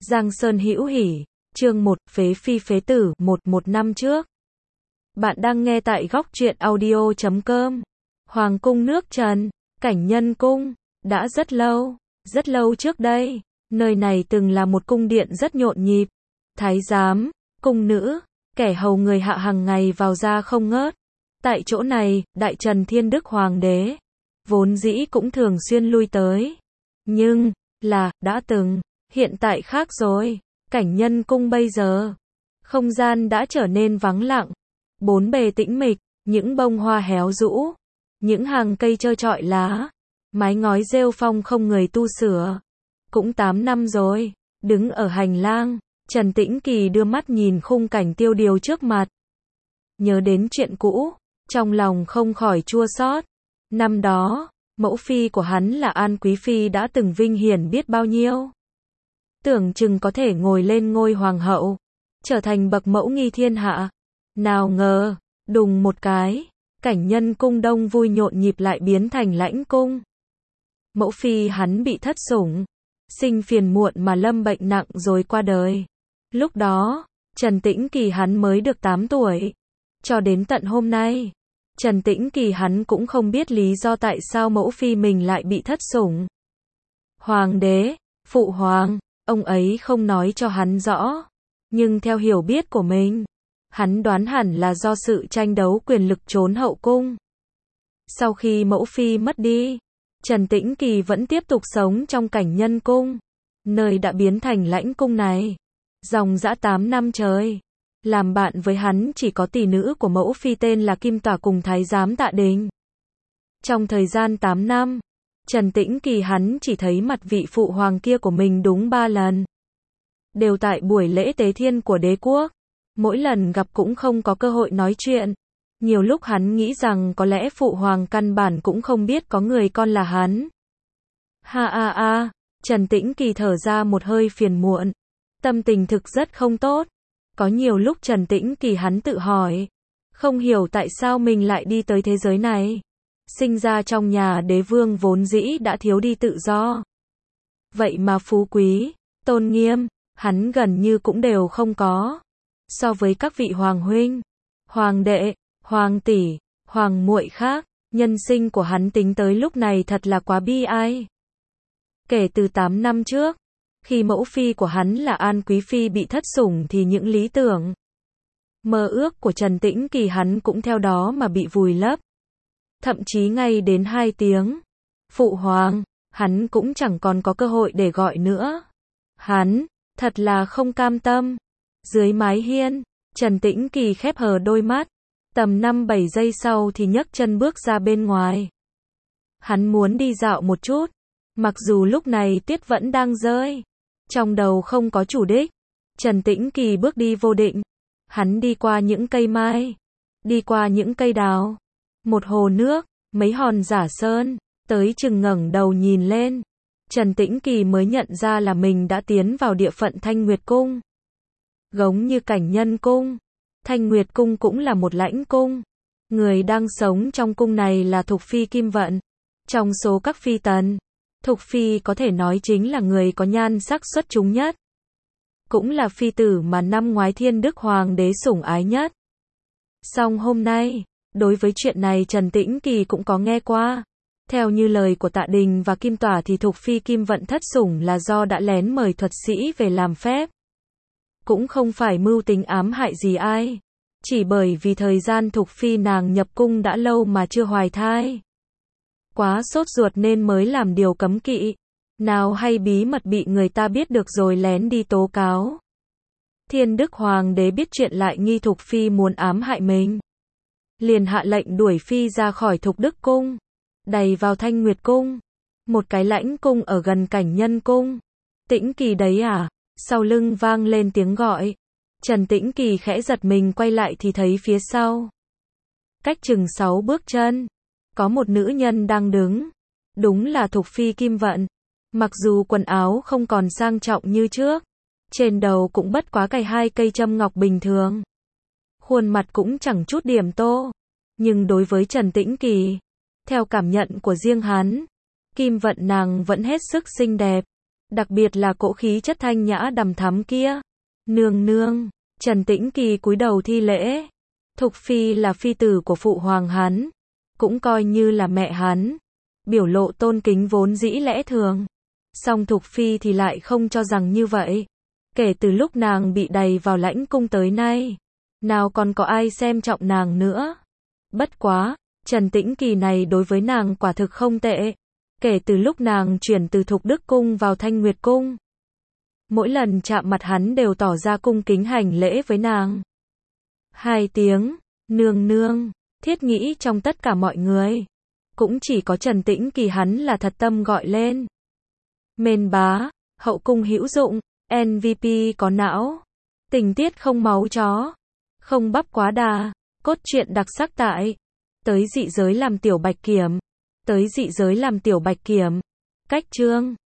Giang Sơn hữu hỉ, chương 1, phế phi phế tử, 1 năm trước. Bạn đang nghe tại góc truyện audio.com. Hoàng cung nước Trần, Cảnh Nhân cung, đã rất lâu trước đây, nơi này từng là một cung điện rất nhộn nhịp. Thái giám, cung nữ, kẻ hầu người hạ hàng ngày vào ra không ngớt. Tại chỗ này, Đại Trần Thiên Đức Hoàng đế, vốn dĩ cũng thường xuyên lui tới. Nhưng, đã từng, hiện tại khác rồi. Cảnh Nhân cung bây giờ, không gian đã trở nên vắng lặng. Bốn bề tĩnh mịch, những bông hoa héo rũ, những hàng cây trơ trọi lá, mái ngói rêu phong không người tu sửa. Cũng 8 năm rồi, đứng ở hành lang, Trần Tĩnh Kỳ đưa mắt nhìn khung cảnh tiêu điều trước mặt. Nhớ đến chuyện cũ, trong lòng không khỏi chua xót. Năm đó, mẫu phi của hắn là An Quý Phi đã từng vinh hiển biết bao nhiêu. Tưởng chừng có thể ngồi lên ngôi hoàng hậu, trở thành bậc mẫu nghi thiên hạ. Nào ngờ, đùng một cái, Cảnh Nhân cung đông vui nhộn nhịp lại biến thành lãnh cung. Mẫu phi hắn bị thất sủng, sinh phiền muộn mà lâm bệnh nặng rồi qua đời. Lúc đó, Trần Tĩnh Kỳ hắn mới được 8 tuổi. Cho đến tận hôm nay, Trần Tĩnh Kỳ hắn cũng không biết lý do tại sao mẫu phi mình lại bị thất sủng. Hoàng đế, phụ hoàng, ông ấy không nói cho hắn rõ. Nhưng theo hiểu biết của mình, hắn đoán hẳn là do sự tranh đấu quyền lực trốn hậu cung. Sau khi mẫu phi mất đi, Trần Tĩnh Kỳ vẫn tiếp tục sống trong Cảnh Nhân cung, nơi đã biến thành lãnh cung này. Dòng dã 8 năm trời, làm bạn với hắn chỉ có tỷ nữ của mẫu phi tên là Kim Tỏa cùng thái giám Tạ Đình. Trong thời gian 8 năm, Trần Tĩnh Kỳ hắn chỉ thấy mặt vị phụ hoàng kia của mình đúng 3 lần. Đều tại buổi lễ tế thiên của đế quốc. Mỗi lần gặp cũng không có cơ hội nói chuyện. Nhiều lúc hắn nghĩ rằng có lẽ phụ hoàng căn bản cũng không biết có người con là hắn. Trần Tĩnh Kỳ thở ra một hơi phiền muộn. Tâm tình thực rất không tốt. Có nhiều lúc Trần Tĩnh Kỳ hắn tự hỏi, không hiểu tại sao mình lại đi tới thế giới này. Sinh ra trong nhà đế vương vốn dĩ đã thiếu đi tự do. Vậy mà phú quý, tôn nghiêm, hắn gần như cũng đều không có. So với các vị hoàng huynh, hoàng đệ, hoàng tỷ, hoàng muội khác, nhân sinh của hắn tính tới lúc này thật là quá bi ai. Kể từ 8 năm trước, khi mẫu phi của hắn là An Quý Phi bị thất sủng thì những lý tưởng, mơ ước của Trần Tĩnh Kỳ hắn cũng theo đó mà bị vùi lấp. Thậm chí ngay đến 2 tiếng, phụ hoàng, hắn cũng chẳng còn có cơ hội để gọi nữa. Hắn, thật là không cam tâm. Dưới mái hiên, Trần Tĩnh Kỳ khép hờ đôi mắt, tầm 5-7 giây sau thì nhấc chân bước ra bên ngoài. Hắn muốn đi dạo một chút, mặc dù lúc này tuyết vẫn đang rơi. Trong đầu không có chủ đích, Trần Tĩnh Kỳ bước đi vô định. Hắn đi qua những cây mai, đi qua những cây đào, một hồ nước, mấy hòn giả sơn, tới chừng ngẩng đầu nhìn lên. Trần Tĩnh Kỳ mới nhận ra là mình đã tiến vào địa phận Thanh Nguyệt cung. Giống như Cảnh Nhân cung, Thanh Nguyệt cung cũng là một lãnh cung. Người đang sống trong cung này là Thục Phi Kim Vận. Trong số các phi tần, Thục Phi có thể nói chính là người có nhan sắc xuất chúng nhất. Cũng là phi tử mà năm ngoái Thiên Đức Hoàng đế sủng ái nhất. Song hôm nay, đối với chuyện này Trần Tĩnh Kỳ cũng có nghe qua. Theo như lời của Tạ Đình và Kim Tỏa thì Thục Phi Kim Vận thất sủng là do đã lén mời thuật sĩ về làm phép. Cũng không phải mưu tính ám hại gì ai. Chỉ bởi vì thời gian Thục Phi nàng nhập cung đã lâu mà chưa hoài thai. Quá sốt ruột nên mới làm điều cấm kỵ. Nào hay bí mật bị người ta biết được rồi lén đi tố cáo. Thiên Đức Hoàng đế biết chuyện lại nghi Thục Phi muốn ám hại mình. Liền hạ lệnh đuổi Phi ra khỏi Thục Đức cung, đày vào Thanh Nguyệt cung, một cái lãnh cung ở gần Cảnh Nhân cung. Tĩnh Kỳ đấy à? Sau lưng vang lên tiếng gọi. Trần Tĩnh Kỳ khẽ giật mình quay lại thì thấy phía sau, cách chừng 6 bước chân, có một nữ nhân đang đứng. Đúng là Thục Phi Kim Vận. Mặc dù quần áo không còn sang trọng như trước, trên đầu cũng bất quá cài 2 cây châm ngọc bình thường. Khuôn mặt cũng chẳng chút điểm tô. Nhưng đối với Trần Tĩnh Kỳ, theo cảm nhận của riêng hắn, Kim Vận nàng vẫn hết sức xinh đẹp. Đặc biệt là cỗ khí chất thanh nhã đằm thắm kia. Nương nương, Trần Tĩnh Kỳ cúi đầu thi lễ. Thục Phi là phi tử của phụ hoàng hắn, cũng coi như là mẹ hắn. Biểu lộ tôn kính vốn dĩ lẽ thường. Song Thục Phi thì lại không cho rằng như vậy. Kể từ lúc nàng bị đày vào lãnh cung tới nay, nào còn có ai xem trọng nàng nữa. Bất quá, Trần Tĩnh Kỳ này đối với nàng quả thực không tệ. Kể từ lúc nàng chuyển từ Thục Đức Cung vào Thanh Nguyệt Cung, mỗi lần chạm mặt hắn đều tỏ ra cung kính hành lễ với nàng. 2 tiếng, nương nương, thiết nghĩ trong tất cả mọi người, cũng chỉ có Trần Tĩnh Kỳ hắn là thật tâm gọi lên. Mên bá, hậu cung hữu dụng, MVP có não, tình tiết không máu chó, không bắp quá đà, cốt truyện đặc sắc tại Tới Dị Giới làm Tiểu Bạch Kiểm. Tới Dị Giới làm Tiểu Bạch Kiểm. Cách chương